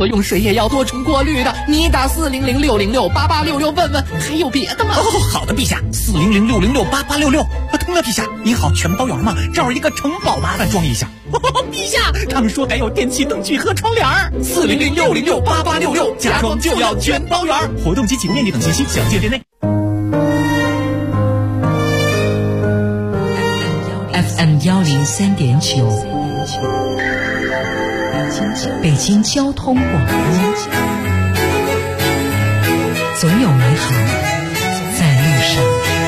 喝用水也要多重过滤的。你打400-606-8866问问，还有别的吗？ 好的，陛下，400-606-8866。通了，陛下，您好，全包圆吗？这儿有一个城堡，麻烦装一下。陛下，他们说还有电器、灯具和窗帘。 400-606-8866，家装就要全包圆。 活动及其面积等信息详见店内。 FM 103.9，北京交通广播，总有美好在路上。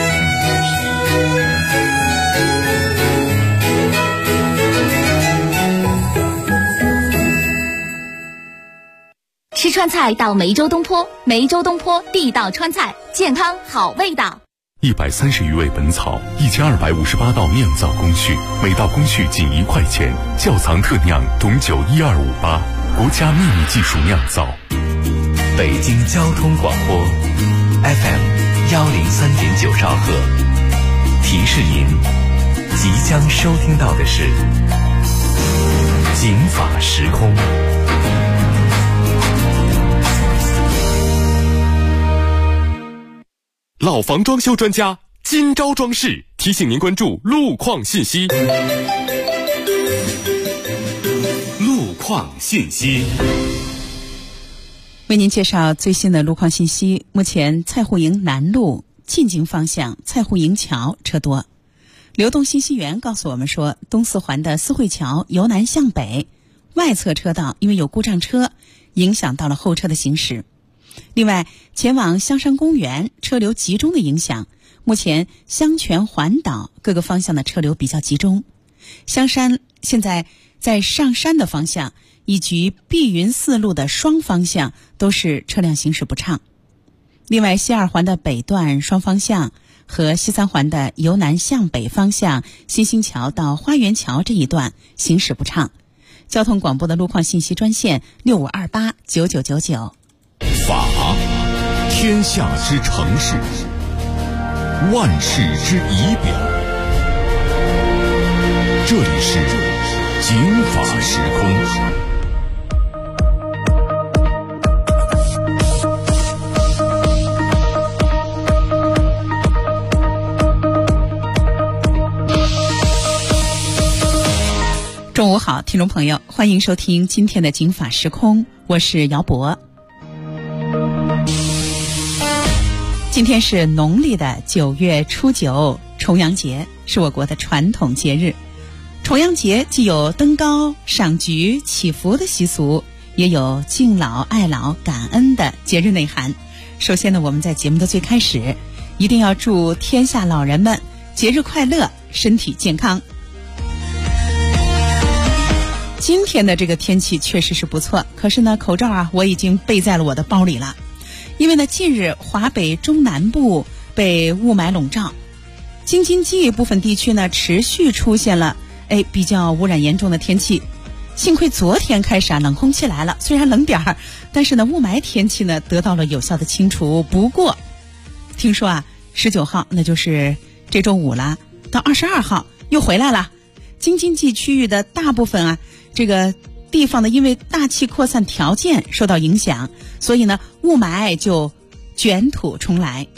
吃川菜到梅州东坡，梅州东坡地道川菜，健康好味道。 130余味本草，1258道酿造工序，每道工序仅1块钱。窖藏特酿董酒12588，国家秘密技术酿造。 北京交通广播 FM 103.9兆赫，提示您即将收听到的是警法时空。 老房装修专家今朝装饰提醒您关注路况信息。路况信息， 为您介绍最新的路况信息。目前蔡户营南路进京方向蔡户营桥车多。流动信息员告诉我们说，东四环的四惠桥由南向北外侧车道因为有故障车，影响到了后车的行驶。另外，前往香山公园车流集中的影响，目前香泉环岛各个方向的车流比较集中。香山现在在上山的方向以及碧云寺路的双方向都是车辆行驶不畅。另外，西二环的北段双方向和西三环的由南向北方向新兴桥到花园桥这一段行驶不畅。交通广播的路况信息专线65289999。 法，天下之城市，万世之仪表。这里是警法时空。 中午好，听众朋友，欢迎收听今天的警法时空，我是姚博。今天是农历的9月初9，重阳节，是我国的传统节日。重阳节既有登高、赏菊、祈福的习俗，也有敬老、爱老、感恩的节日内涵。首先呢，我们在节目的最开始，一定要祝天下老人们节日快乐，身体健康。今天的这个天气确实是不错，可是呢，口罩我已经备在了我的包里了。因为呢，近日华北中南部被雾霾笼罩，京津冀部分地区呢持续出现了比较污染严重的天气。幸亏昨天开始冷空气来了，虽然冷点儿，但是呢雾霾天气呢得到了有效的清除。不过听说19号那就是这周五了，到22号又回来了。京津冀区域的大部分这个地方呢，因为大气扩散条件受到影响，所以呢雾霾就卷土重来。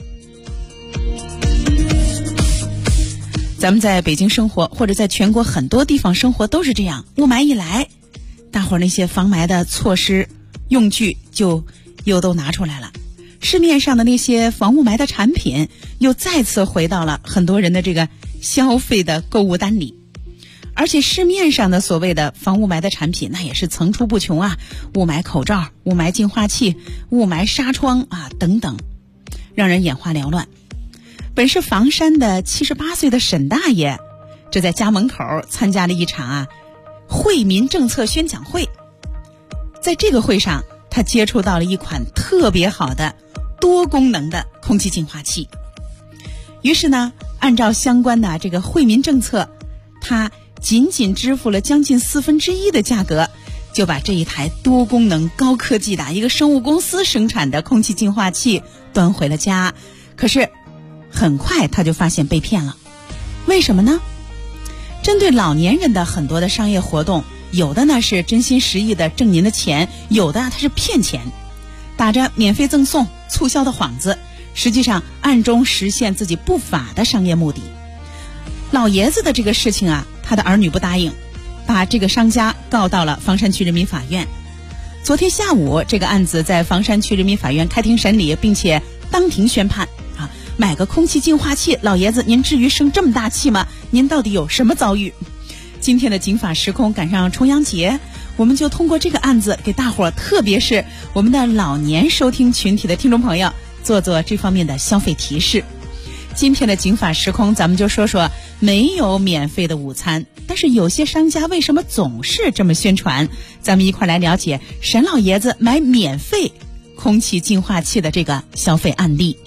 咱们在北京生活，或者在全国很多地方生活都是这样，雾霾一来，大伙儿那些防霾的措施用具就又都拿出来了，市面上的那些防雾霾的产品又再次回到了很多人的这个消费的购物单里。而且市面上的所谓的防雾霾的产品，那也是层出不穷雾霾口罩、雾霾净化器、雾霾纱窗等等，让人眼花缭乱。本是房山的78岁的沈大爷，这在家门口参加了一场惠民政策宣讲会。在这个会上，他接触到了一款特别好的多功能的空气净化器。于是呢，按照相关的这个惠民政策，他仅仅支付了将近1/4的价格，就把这一台多功能高科技的一个生物公司生产的空气净化器端回了家。可是很快他就发现被骗了。为什么呢？针对老年人的很多的商业活动， 有的呢是真心实意的挣您的钱，有的他是骗钱，打着免费赠送促销的幌子，实际上暗中实现自己不法的商业目的。老爷子的这个事情啊，他的儿女不答应，把这个商家告到了房山区人民法院。昨天下午，这个案子在房山区人民法院开庭审理，并且当庭宣判啊，买个空气净化器，老爷子您至于生这么大气吗？您到底有什么遭遇？今天的警法时空赶上重阳节，我们就通过这个案子给大伙儿，特别是我们的老年收听群体的听众朋友，做做这方面的消费提示。今天的警法时空，咱们就说说没有免费的午餐，但是有些商家为什么总是这么宣传？咱们一块来了解沈老爷子买免费空气净化器的这个消费案例。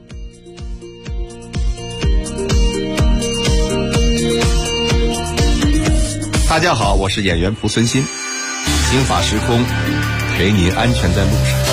大家好，我是演员蒲存昕，警法时空，陪您安全在路上。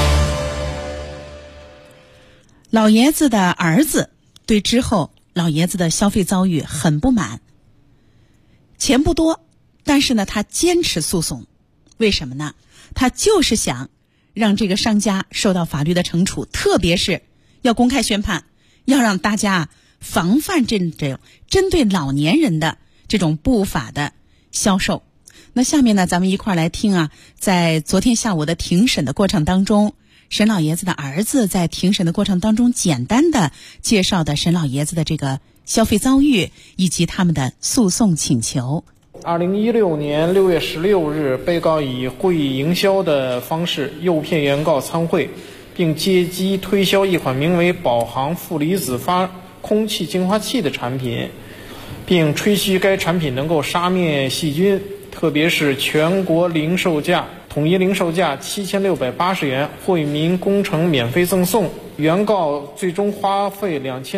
老爷子的儿子对之后老爷子的消费遭遇很不满，钱不多，但是呢他坚持诉讼。为什么呢？他就是想让这个商家受到法律的惩处，特别是要公开宣判，要让大家防范这种针对老年人的这种不法的销售。那下面呢，咱们一块来听啊，在昨天下午的庭审的过程当中，沈老爷子的儿子在庭审的过程当中简单的介绍的沈老爷子的这个消费遭遇以及他们的诉讼请求。 2016年6月16日，被告以会议营销的方式诱骗原告参会，并借机推销一款名为宝航负离子发空气净化器的产品，并吹嘘该产品能够杀灭细菌，特别是全国零售价统一零售价7680元，惠民工程免费赠送。原告最终花费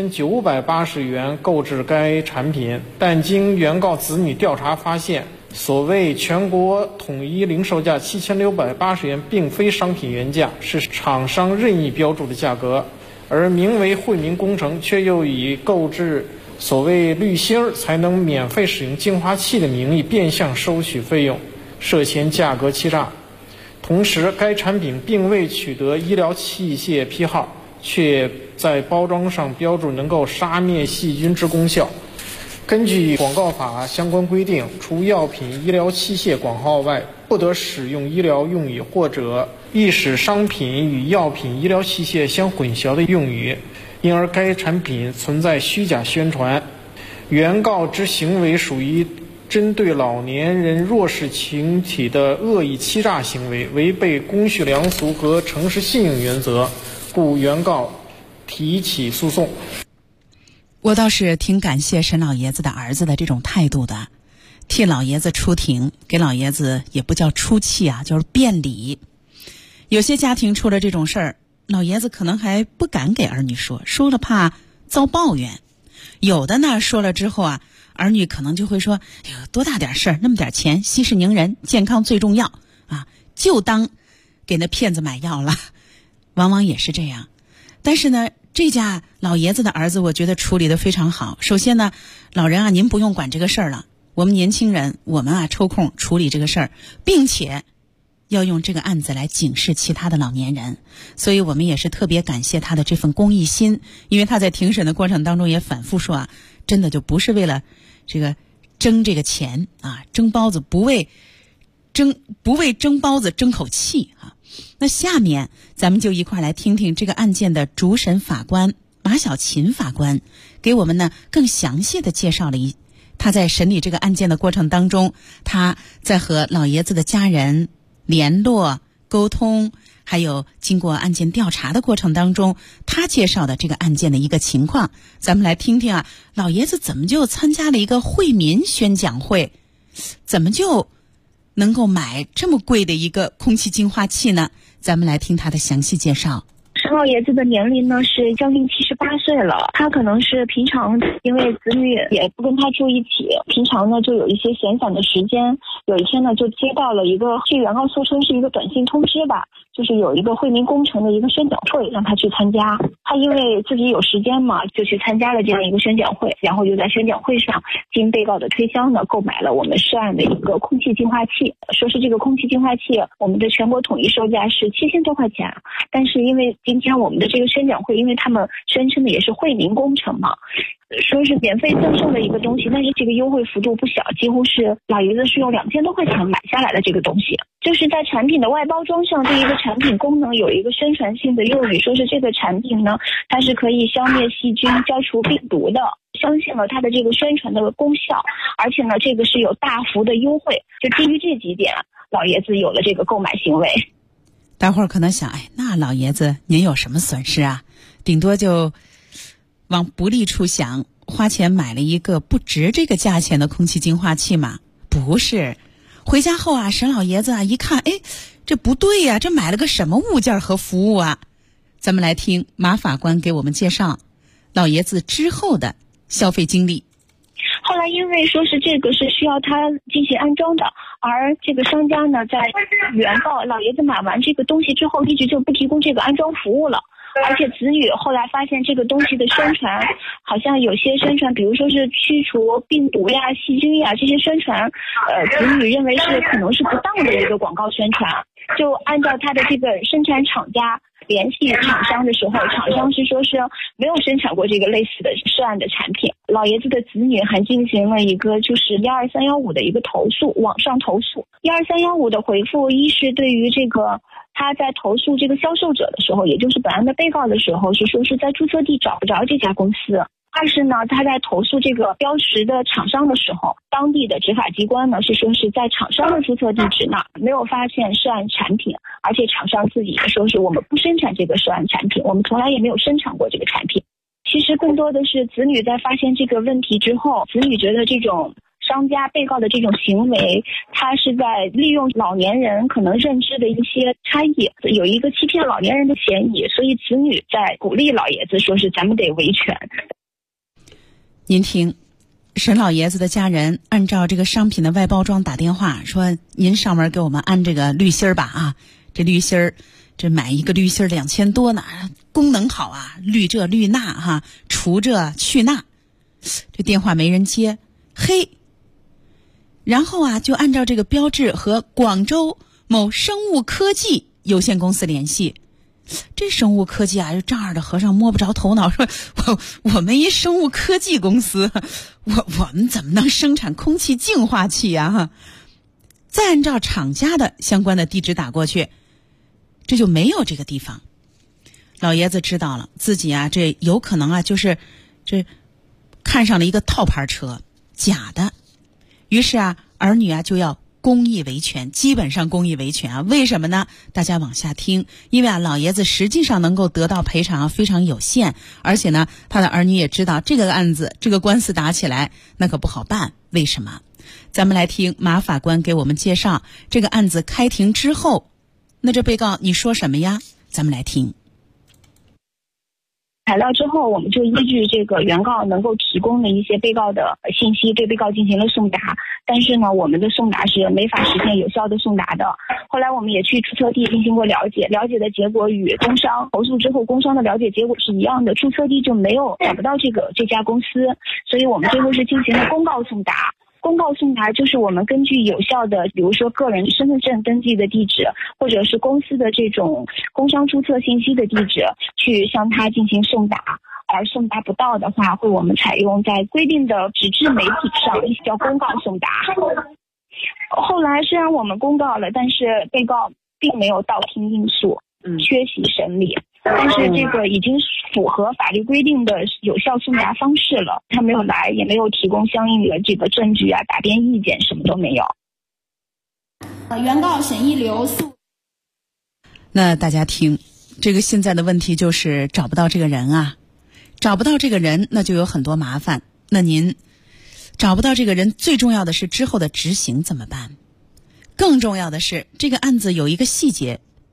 2980元购置该产品，但经原告子女调查发现，所谓全国统一零售价7680元并非商品原价，是厂商任意标注的价格，而名为惠民工程却又以购置所谓滤芯才能免费使用净化器的名义变相收取费用，涉嫌价格欺诈。同时，该产品并未取得医疗器械批号，却在包装上标注能够杀灭细菌之功效。根据广告法相关规定，除药品、医疗器械广告外，不得使用医疗用语或者易使商品与药品、医疗器械相混淆的用语，因而该产品存在虚假宣传。原告之行为属于针对老年人弱势群体的恶意欺诈行为，违背公序良俗和诚实信用原则，故原告提起诉讼。 我倒是挺感谢沈老爷子的儿子的这种态度的，替老爷子出庭，给老爷子也不叫出气啊，就是辩理。有些家庭出了这种事儿，老爷子可能还不敢给儿女说，说了怕遭抱怨。有的呢，说了之后啊，儿女可能就会说，哎呦，多大点事儿，那么点钱，息事宁人，健康最重要啊，就当给那骗子买药了，往往也是这样。但是呢，这家老爷子的儿子，我觉得处理得非常好。首先呢，老人啊，您不用管这个事儿了，我们年轻人，我们啊抽空处理这个事儿，并且要用这个案子来警示其他的老年人。所以我们也是特别感谢他的这份公益心，因为他在庭审的过程当中也反复说啊，真的就不是为了这个争这个钱啊，争包子不为争包子争口气啊。那下面咱们就一块来听听这个案件的主审法官马小琴法官给我们呢更详细的介绍了他在审理这个案件的过程当中，他在和老爷子的家人联络沟通，还有经过案件调查的过程当中，他介绍的这个案件的一个情况。咱们来听听啊，老爷子怎么就参加了一个惠民宣讲会，怎么就能够买这么贵的一个空气净化器呢？咱们来听他的详细介绍。 沈老爷子的年龄呢是将近78岁了，他可能是平常因为子女也不跟他住一起，平常呢就有一些闲散的时间，有一天呢就接到了一个据原告诉称是一个短信通知吧，就是有一个惠民工程的一个宣讲会让他去参加，他因为自己有时间嘛，就去参加了这样一个宣讲会，然后就在宣讲会上经被告的推销呢购买了我们涉案的一个空气净化器，说是这个空气净化器我们的全国统一售价是7000多块钱，但是因为今天我们的这个宣讲会，因为他们宣称的也是惠民工程嘛，说是免费赠送的一个东西，但是这个优惠幅度不小，几乎是老爷子是用2000多块钱买下来的这个东西。就是在产品的外包装上，对一个产品功能有一个宣传性的用语，说是这个产品呢它是可以消灭细菌消除病毒的，相信了它的这个宣传的功效，而且呢这个是有大幅的优惠，就基于这几点老爷子有了这个购买行为。 待会儿可能想，那老爷子您有什么损失啊？顶多就往不利处想，花钱买了一个不值这个价钱的空气净化器嘛？不是，回家后啊，沈老爷子啊一看，这不对呀，这买了个什么物件和服务啊？咱们来听马法官给我们介绍老爷子之后的消费经历。 后来因为说是这个是需要他进行安装的，而这个商家呢在原告老爷子买完这个东西之后一直就不提供这个安装服务了，而且子女后来发现这个东西的宣传好像有些宣传比如说是驱除病毒呀细菌呀这些宣传子女认为是可能是不当的一个广告宣传，就按照他的这个生产厂家联系厂商的时候，厂商是说是没有生产过这个类似的涉案的产品，老爷子的子女还进行了一个就是12315的一个投诉，网上投诉。12315的回复，一是对于这个他在投诉这个销售者的时候，也就是本案的被告的时候，是说是在注册地找不着这家公司。二是呢，他在投诉这个标识的厂商的时候，当地的执法机关呢是说是在厂商的注册地址那没有发现涉案产品，而且厂商自己也说是我们不生产这个涉案产品，我们从来也没有生产过这个产品。其实更多的是子女在发现这个问题之后，子女觉得这种商家被告的这种行为，他是在利用老年人可能认知的一些差异，有一个欺骗老年人的嫌疑，所以子女在鼓励老爷子说是咱们得维权。 您听，沈老爷子的家人按照这个商品的外包装打电话说，您上门给我们安这个滤芯儿吧啊，这滤芯儿，这买一个滤芯儿2000多呢，功能好啊，滤这滤那哈，除这去那，这电话没人接，嘿，然后啊就按照这个标志和广州某生物科技有限公司联系。这生物科技啊，这丈二的和尚摸不着头脑，说我们一生物科技公司，我们怎么能生产空气净化器啊？再按照厂家的相关的地址打过去，这就没有这个地方。老爷子知道了，自己啊这有可能啊就是这看上了一个套牌车，假的。于是啊儿女啊就要公益维权，基本上公益维权啊，为什么呢？大家往下听，因为啊老爷子实际上能够得到赔偿非常有限，而且呢他的儿女也知道这个案子这个官司打起来那可不好办，为什么？咱们来听马法官给我们介绍这个案子开庭之后，那这被告你说什么呀？咱们来听。 材料之后，我们就依据这个原告能够提供的一些被告的信息，对被告进行了送达。但是呢，我们的送达是没法实现有效的送达的。后来我们也去注册地进行过了解，了解的结果与工商投诉之后工商的了解结果是一样的，注册地就没有找不到这家公司，所以我们最后是进行了公告送达。公告送达就是我们根据有效的，比如说个人身份证登记的地址，或者是公司的这种工商注册信息的地址，去向他进行送达。而送达不到的话，会我们采用在规定的纸质媒体上叫公告送达。后来虽然我们公告了，但是被告并没有到庭应诉，缺席审理。但是这个已经符合法律规定的有效送达方式了，他没有来，也没有提供相应的这个证据啊、答辩意见，什么都没有。 原告沈一流诉。 那大家听，这个现在的问题就是找不到这个人啊，找不到这个人，那就有很多麻烦。那您找不到这个人，最重要的是之后的执行怎么办？更重要的是，这个案子有一个细节，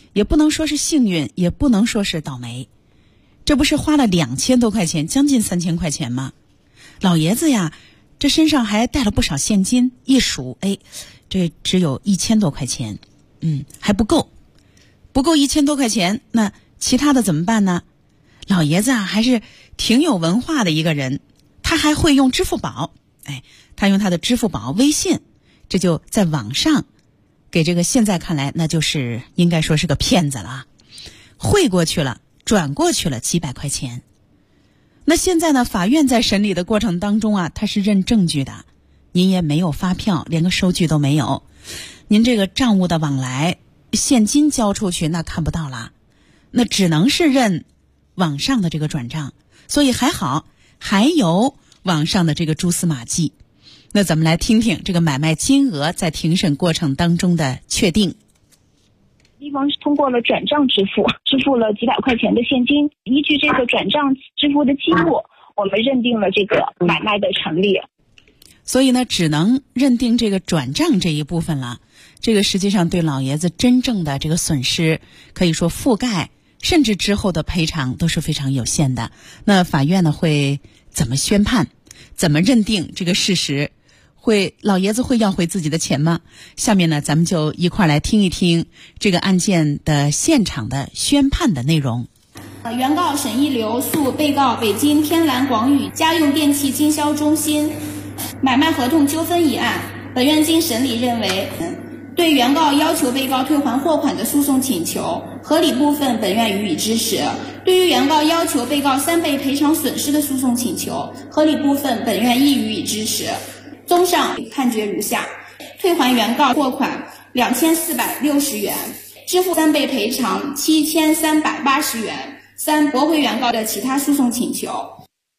也不能说是幸运，也不能说是倒霉。这不是花了2000多块钱，将近3000块钱吗？老爷子呀，这身上还带了不少现金，一数，这只有1000多块钱，还不够1000多块钱，那其他的怎么办呢？老爷子啊，还是挺有文化的一个人，他还会用支付宝，他用他的支付宝、微信，这就在网上给这个现在看来那就是应该说是个骗子了，汇过去了，转过去了几百块钱。那现在呢，法院在审理的过程当中啊，他是认证据的，您也没有发票，连个收据都没有，您这个账务的往来，现金交出去那看不到了，那只能是认网上的这个转账。所以还好还有网上的这个蛛丝马迹。那咱们来听听这个买卖金额在庭审过程当中的确定。 一方是通过了转账支付了几百块钱的现金，依据这个转账支付的记录，我们认定了这个买卖的成立。 所以呢，只能认定这个转账这一部分了。这个实际上对老爷子真正的这个损失可以说覆盖，甚至之后的赔偿都是非常有限的。那法院呢会怎么宣判，怎么认定这个事实，老爷子会要回自己的钱吗？下面呢咱们就一块来听一听这个案件的现场的宣判的内容。 原告沈一流诉被告北京天蓝广宇家用电器经销中心买卖合同纠纷一案，本院经审理认为，对原告要求被告退还货款的诉讼请求，合理部分本院予以支持；对于原告要求被告3倍赔偿损失的诉讼请求，合理部分本院亦予以支持。综上判决如下：退还原告货款2460元，支付3倍赔偿7380元；3驳回原告的其他诉讼请求。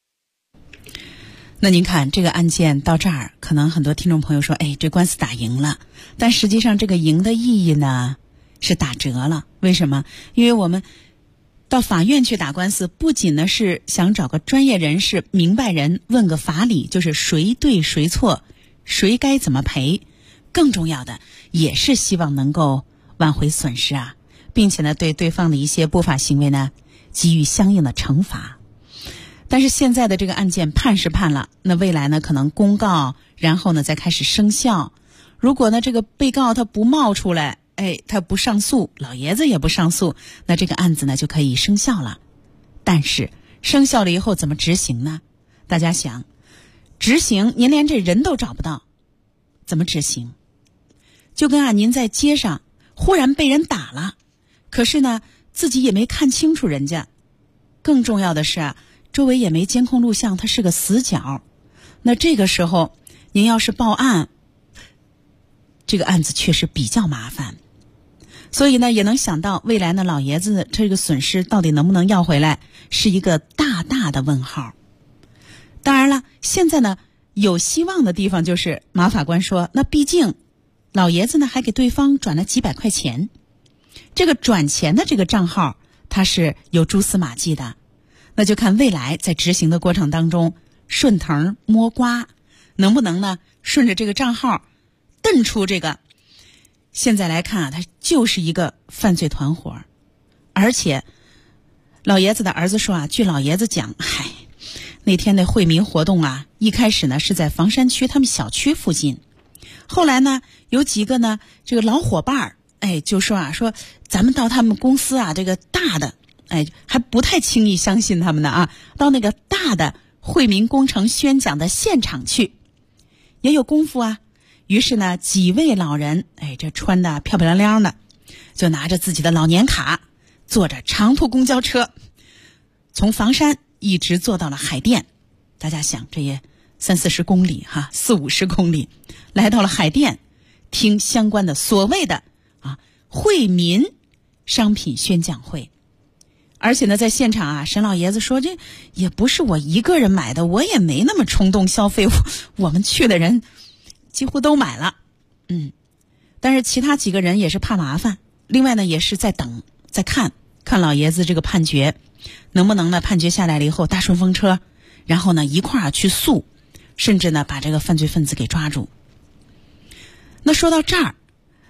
那您看这个案件到这儿，可能很多听众朋友说，这官司打赢了，但实际上这个赢的意义呢是打折了。为什么？因为我们到法院去打官司，不仅呢是想找个专业人士、明白人问个法理，就是谁对谁错，谁该怎么赔，更重要的也是希望能够挽回损失啊，并且呢对对方的一些不法行为呢给予相应的惩罚。但是现在的这个案件判是判了，那未来呢可能公告，然后呢再开始生效。如果呢这个被告他不冒出来，他不上诉，老爷子也不上诉，那这个案子呢就可以生效了。但是生效了以后怎么执行呢？大家想，执行您连这人都找不到，怎么执行？就跟您在街上忽然被人打了，可是呢自己也没看清楚人家，更重要的是周围也没监控录像，它是个死角。那这个时候您要是报案，这个案子确实比较麻烦。所以呢也能想到未来呢老爷子这个损失到底能不能要回来，是一个大大的问号。当然了，现在呢有希望的地方就是马法官说，那毕竟老爷子呢还给对方转了几百块钱，这个转钱的这个账号它是有蛛丝马迹的，那就看未来在执行的过程当中顺藤摸瓜，能不能呢顺着这个账号瞪出这个。现在来看他就是一个犯罪团伙。而且老爷子的儿子说据老爷子讲，那天的惠民活动一开始呢是在房山区他们小区附近，后来呢有几个呢这个老伙伴就说说咱们到他们公司这个大的还不太轻易相信他们的到那个大的惠民工程宣讲的现场去，也有功夫于是呢几位老人这穿的漂漂亮亮的，就拿着自己的老年卡，坐着长途公交车，从房山一直坐到了海淀。大家想这也30-40公里40-50公里，来到了海淀，听相关的所谓的惠民商品宣讲会。而且呢在现场沈老爷子说，这也不是我一个人买的，我也没那么冲动消费，我们去的人几乎都买了。但是其他几个人也是怕麻烦，另外呢也是在等，在看老爷子这个判决能不能呢判决下来了以后搭顺风车，然后呢一块儿去诉，甚至呢把这个犯罪分子给抓住。那说到这儿，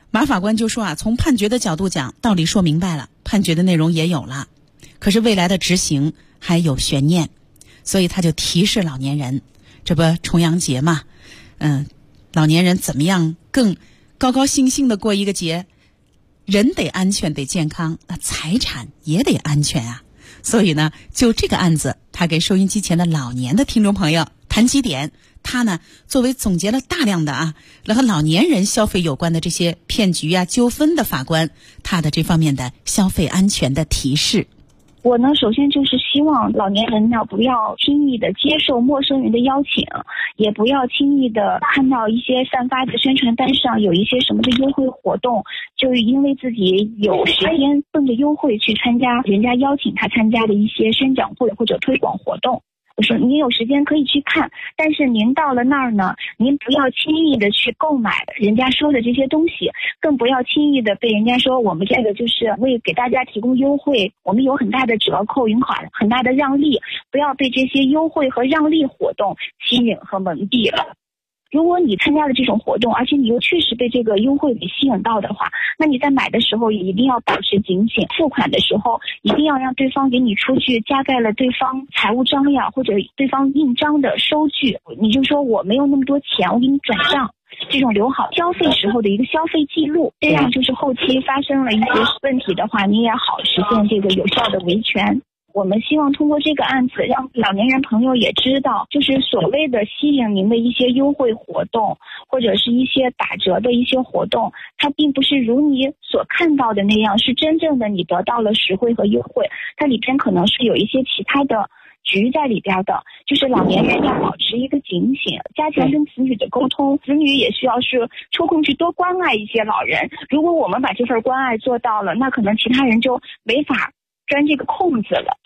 马法官就说啊，从判决的角度讲，道理说明白了，判决的内容也有了，可是未来的执行还有悬念，所以他就提示老年人，这不重阳节嘛，老年人怎么样更高高兴兴的过一个节？人得安全得健康，那财产也得安全啊。所以呢，就这个案子，他给收音机前的老年的听众朋友谈几点。他呢，作为总结了大量的和老年人消费有关的这些骗局纠纷的法官，他的这方面的消费安全的提示。 我呢，首先就是希望老年人呢，不要轻易的接受陌生人的邀请，也不要轻易的看到一些散发的宣传单上有一些什么的优惠活动，就因为自己有时间奔着优惠去参加人家邀请他参加的一些宣讲会或者推广活动。我说您有时间可以去看，但是您到了那儿呢，您不要轻易的去购买人家说的这些东西，更不要轻易的被人家说我们这个就是为给大家提供优惠，我们有很大的折扣银款，很大的让利，不要被这些优惠和让利活动吸引和蒙蔽了。如果你参加了这种活动，而且你又确实被这个优惠给吸引到的话，那你在买的时候也一定要保持警醒，付款的时候一定要让对方给你出具加盖了对方财务章呀，或者对方印章的收据，你就说我没有那么多钱，我给你转账，这种留好消费时候的一个消费记录，这样就是后期发生了一些问题的话，你也好实现这个有效的维权。我们希望通过这个案子让老年人朋友也知道，就是所谓的吸引您的一些优惠活动或者是一些打折的一些活动，它并不是如你所看到的那样是真正的你得到了实惠和优惠，它里边可能是有一些其他的局在里边的，就是老年人要保持一个警醒，加强跟子女的沟通，子女也需要是抽空去多关爱一些老人。如果我们把这份关爱做到了，那可能其他人就没法钻这个空子了。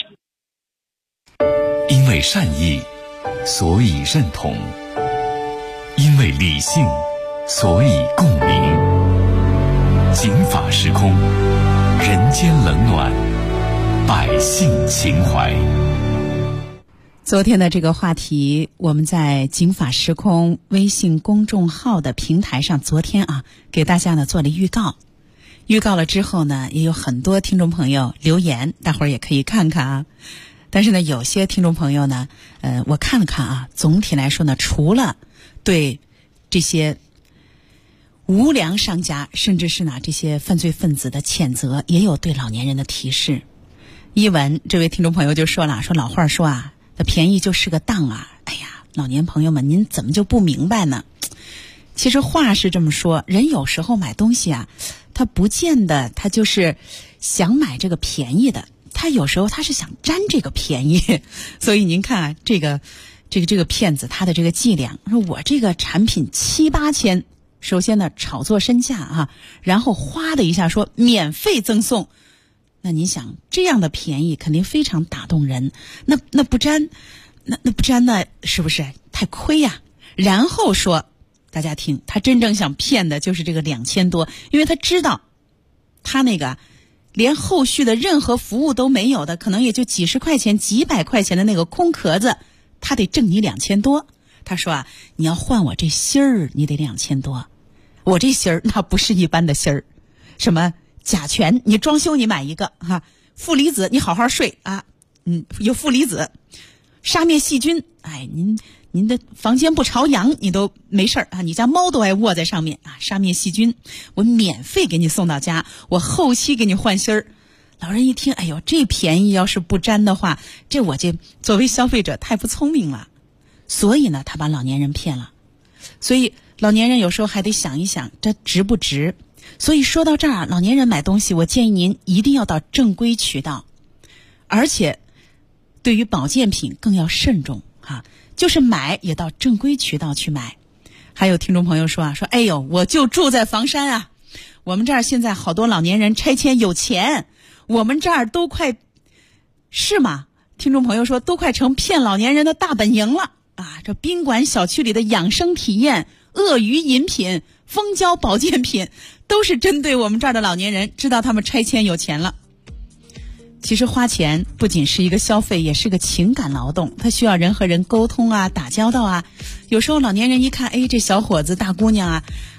因为善意，所以认同；因为理性，所以共鸣。警法时空，人间冷暖，百姓情怀。 昨天的这个话题，我们在警法时空微信公众号的平台上，昨天给大家呢做了预告。预告了之后呢，也有很多听众朋友留言，大伙儿也可以看看但是呢，有些听众朋友呢，我看了看总体来说呢，除了对这些无良商家，甚至是这些犯罪分子的谴责，也有对老年人的提示。一文这位听众朋友就说了，说老话说那便宜就是个当哎呀，老年朋友们，您怎么就不明白呢？其实话是这么说，人有时候买东西他不见得他就是想买这个便宜的，他有时候他是想占这个便宜。所以您看这个骗子他的这个伎俩，说我这个产品7、8千，首先呢炒作身价然后哗的一下说免费赠送。那您想这样的便宜肯定非常打动人，那不沾那是不是太亏呀？然后说大家听，他真正想骗的就是这个2000多，因为他知道他那个连后续的任何服务都没有的，可能也就几十块钱几百块钱的那个空壳子，他得挣你2000多。他说你要换我这芯儿，你得2000多。我这芯儿那不是一般的芯儿，什么甲醛你装修你买一个负离子你好好睡有负离子，杀灭细菌，您的房间不朝阳你都没事你家猫都爱卧在上面杀灭细菌，我免费给你送到家，我后期给你换芯儿。老人一听，哎呦，这便宜要是不沾的话，这我这作为消费者太不聪明了。所以呢，他把老年人骗了。所以老年人有时候还得想一想，这值不值？所以说到这儿，老年人买东西，我建议您一定要到正规渠道，而且对于保健品更要慎重就是买也到正规渠道去买。还有听众朋友说哎呦，我就住在房山我们这儿现在好多老年人拆迁有钱，我们这儿都快是吗？听众朋友说都快成骗老年人的大本营了这宾馆小区里的养生体验、鳄鱼饮品、蜂胶保健品，都是针对我们这儿的老年人，知道他们拆迁有钱了。其实花钱不仅是一个消费，也是个情感劳动，它需要人和人沟通打交道有时候老年人一看，这小伙子大姑娘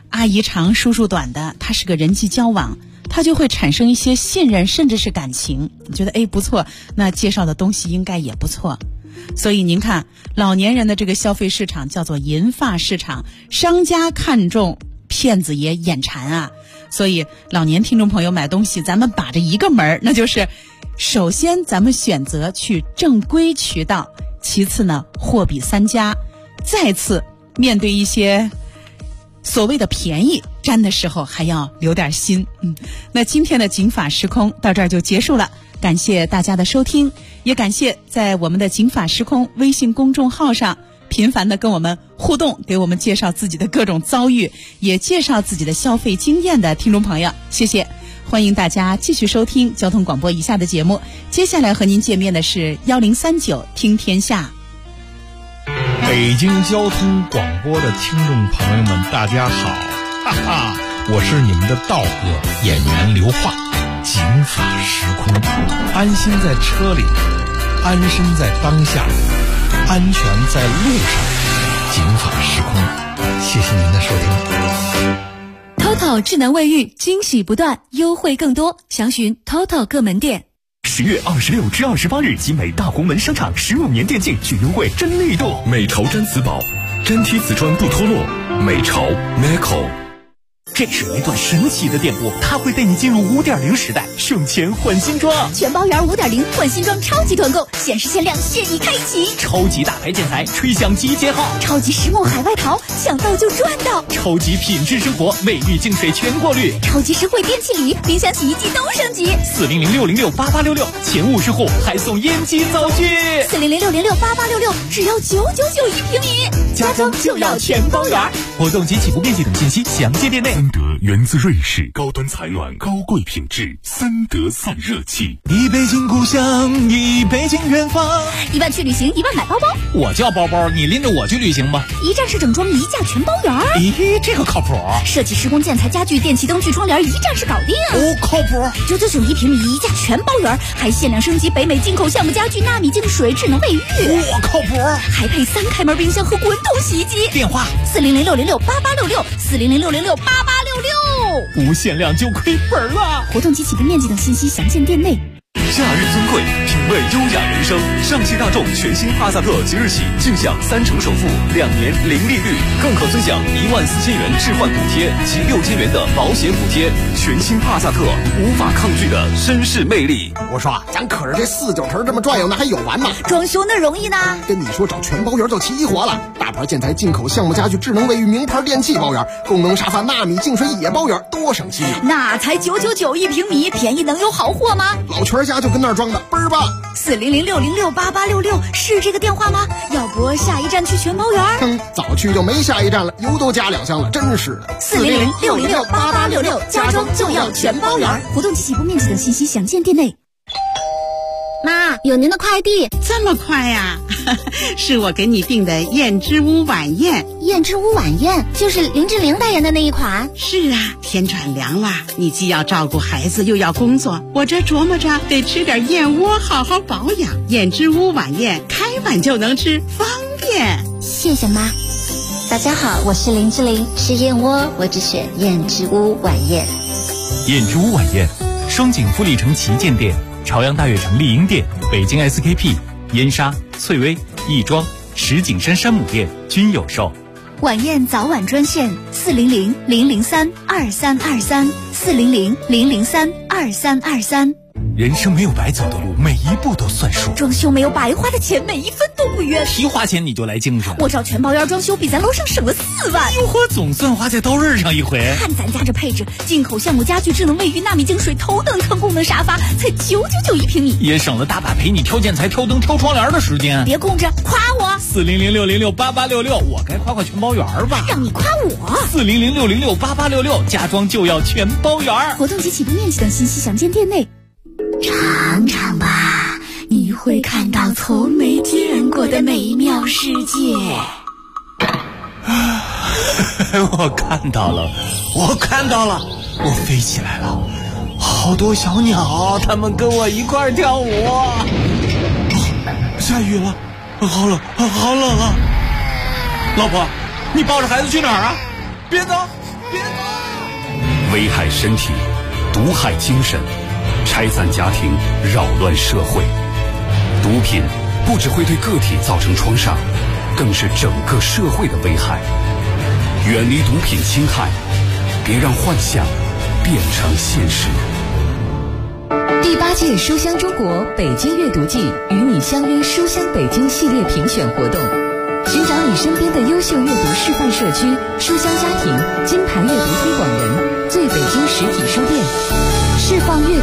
阿姨长叔叔短的，它是个人际交往，它就会产生一些信任，甚至是感情。你觉得不错，那介绍的东西应该也不错。所以您看，老年人的这个消费市场叫做银发市场，商家看重，骗子也眼馋啊。所以老年听众朋友买东西，咱们把着一个门，那就是首先咱们选择去正规渠道，其次呢货比三家，再次面对一些所谓的便宜沾的时候还要留点心。那今天的警法时空到这儿就结束了，感谢大家的收听，也感谢在我们的警法时空微信公众号上频繁的跟我们互动，给我们介绍自己的各种遭遇，也介绍自己的消费经验的听众朋友，谢谢。欢迎大家继续收听交通广播以下的节目，接下来和您见面的是1039听天下。 北京交通广播的听众朋友们，大家好，哈哈，我是你们的道哥演员刘化。警法时空，安心在车里，安身在当下，安全在路上。警法时空，谢谢您的收听。 TOTO 智能卫浴惊喜不断，优惠更多，详询 TOTO 各门店。 10月26至28日，集美大红门商场15年电竞巨优惠真力度！ 美潮毡瓷宝，粘贴瓷砖不脱落。美潮 Meco。 这是一段神奇的电波，它会带你进入5.0时代，省钱换新装。 全包圆5.0换新装超级团购，限时限量，现已开启。 超级大牌建材，吹响集结号。 超级实木海外淘，抢到就赚到。 超级品质生活，卫浴净水全过滤。 超级实惠电器礼，冰箱洗衣机都升级。 400-606-8866，前50户还送烟机灶具。 400-606-8866，只要999一平米， 家装就要全包圆。活动及起步面积等信息详见店内。 三德源自瑞士，高端采暖，高贵品质，三德散热器。 一北京故乡，一北京远方。 1万去旅行，1万买包包。 我叫包包，你拎着我去旅行吧。 一站式整装，一价全包圆。 咦，这个靠谱。 设计施工建材家具电器灯具窗帘，一站式搞定。 哦，靠谱。 999一平米，一价全包圆，还限量升级北美进口橡木家具纳米净水智能卫浴。 我靠谱。 还配3开门冰箱和滚筒洗衣机。 电话 400-606-8866，400-606-8866。 无限量就亏本了。 活动及起步面积等信息详见店内。 假日尊贵，品味优雅人生。上汽大众全新帕萨特即日起尽享3成首付，2年零利率，更可尊享14000元置换补贴及6000元的保险补贴。全新帕萨特，无法抗拒的绅士魅力。 我说咱可是这4九城这么转悠，那还有完吗？ 装修那容易呢？ 跟你说找全包圆就齐活了，大牌建材、进口橡木家具、智能卫浴、名牌电器包圆，功能沙发、纳米净水也包圆，多省心。 那才999一平米，便宜能有好货吗？ 老全家就跟那儿装的倍儿棒。 400-606-8866是这个电话吗？要不下一站去全包圆？ 早去就没下一站了，油都加2箱了，真是的。 400-606-8866，家装就要全包圆。活动及起步面积等信息详见店内。 妈，有您的快递。 这么快呀？是我给你订的燕之屋晚宴。 燕之屋晚宴就是林志玲代言的那一款。 是啊，天转凉了，你既要照顾孩子又要工作，我这琢磨着得吃点燕窝好好保养。燕之屋晚宴开碗就能吃，方便。 谢谢妈。大家好，我是林志玲，吃燕窝我只选燕之屋晚宴。 燕之屋晚宴，双井富力城旗舰店、朝阳大悦城丽婴店、北京 SKP、燕莎、翠微、亦庄、石景山山姆店均有售。 晚宴早晚专线400-003-2323 400-003-2323。 人生没有白走的路，每一步都算数。 装修没有白花的钱，每一分都不冤。 提花钱你就来精神。 我找全包圆装修，比咱楼上省了4万。 哟呵，总算花在刀刃上一回。 看咱家这配置，进口橡木家具、智能卫浴、纳米净水、头等舱功能沙发，才999一平米， 也省了大把陪你挑建材、挑灯、挑窗帘的时间。 别供着，夸我。 400-606-8866，我该夸全包圆吧？ 让你夸我。 400-606-8866，家装就要全包圆。 活动及起步面积等信息详见店内。尝尝吧，你会看到从没见过的美妙世界。 我看到了，我飞起来了，好多小鸟，它们跟我一块儿跳舞。下雨了，好冷啊！老婆，你抱着孩子去哪儿啊？别走， 危害身体，毒害精神，拆散家庭，扰乱社会。毒品不只会对个体造成创伤，更是整个社会的危害。远离毒品侵害，别让幻想变成现实。 第8届书香中国北京阅读季与你相约书香北京系列评选活动，寻找你身边的优秀阅读示范社区、书香家庭、金牌阅读推广人、最北京实体书店，释放阅读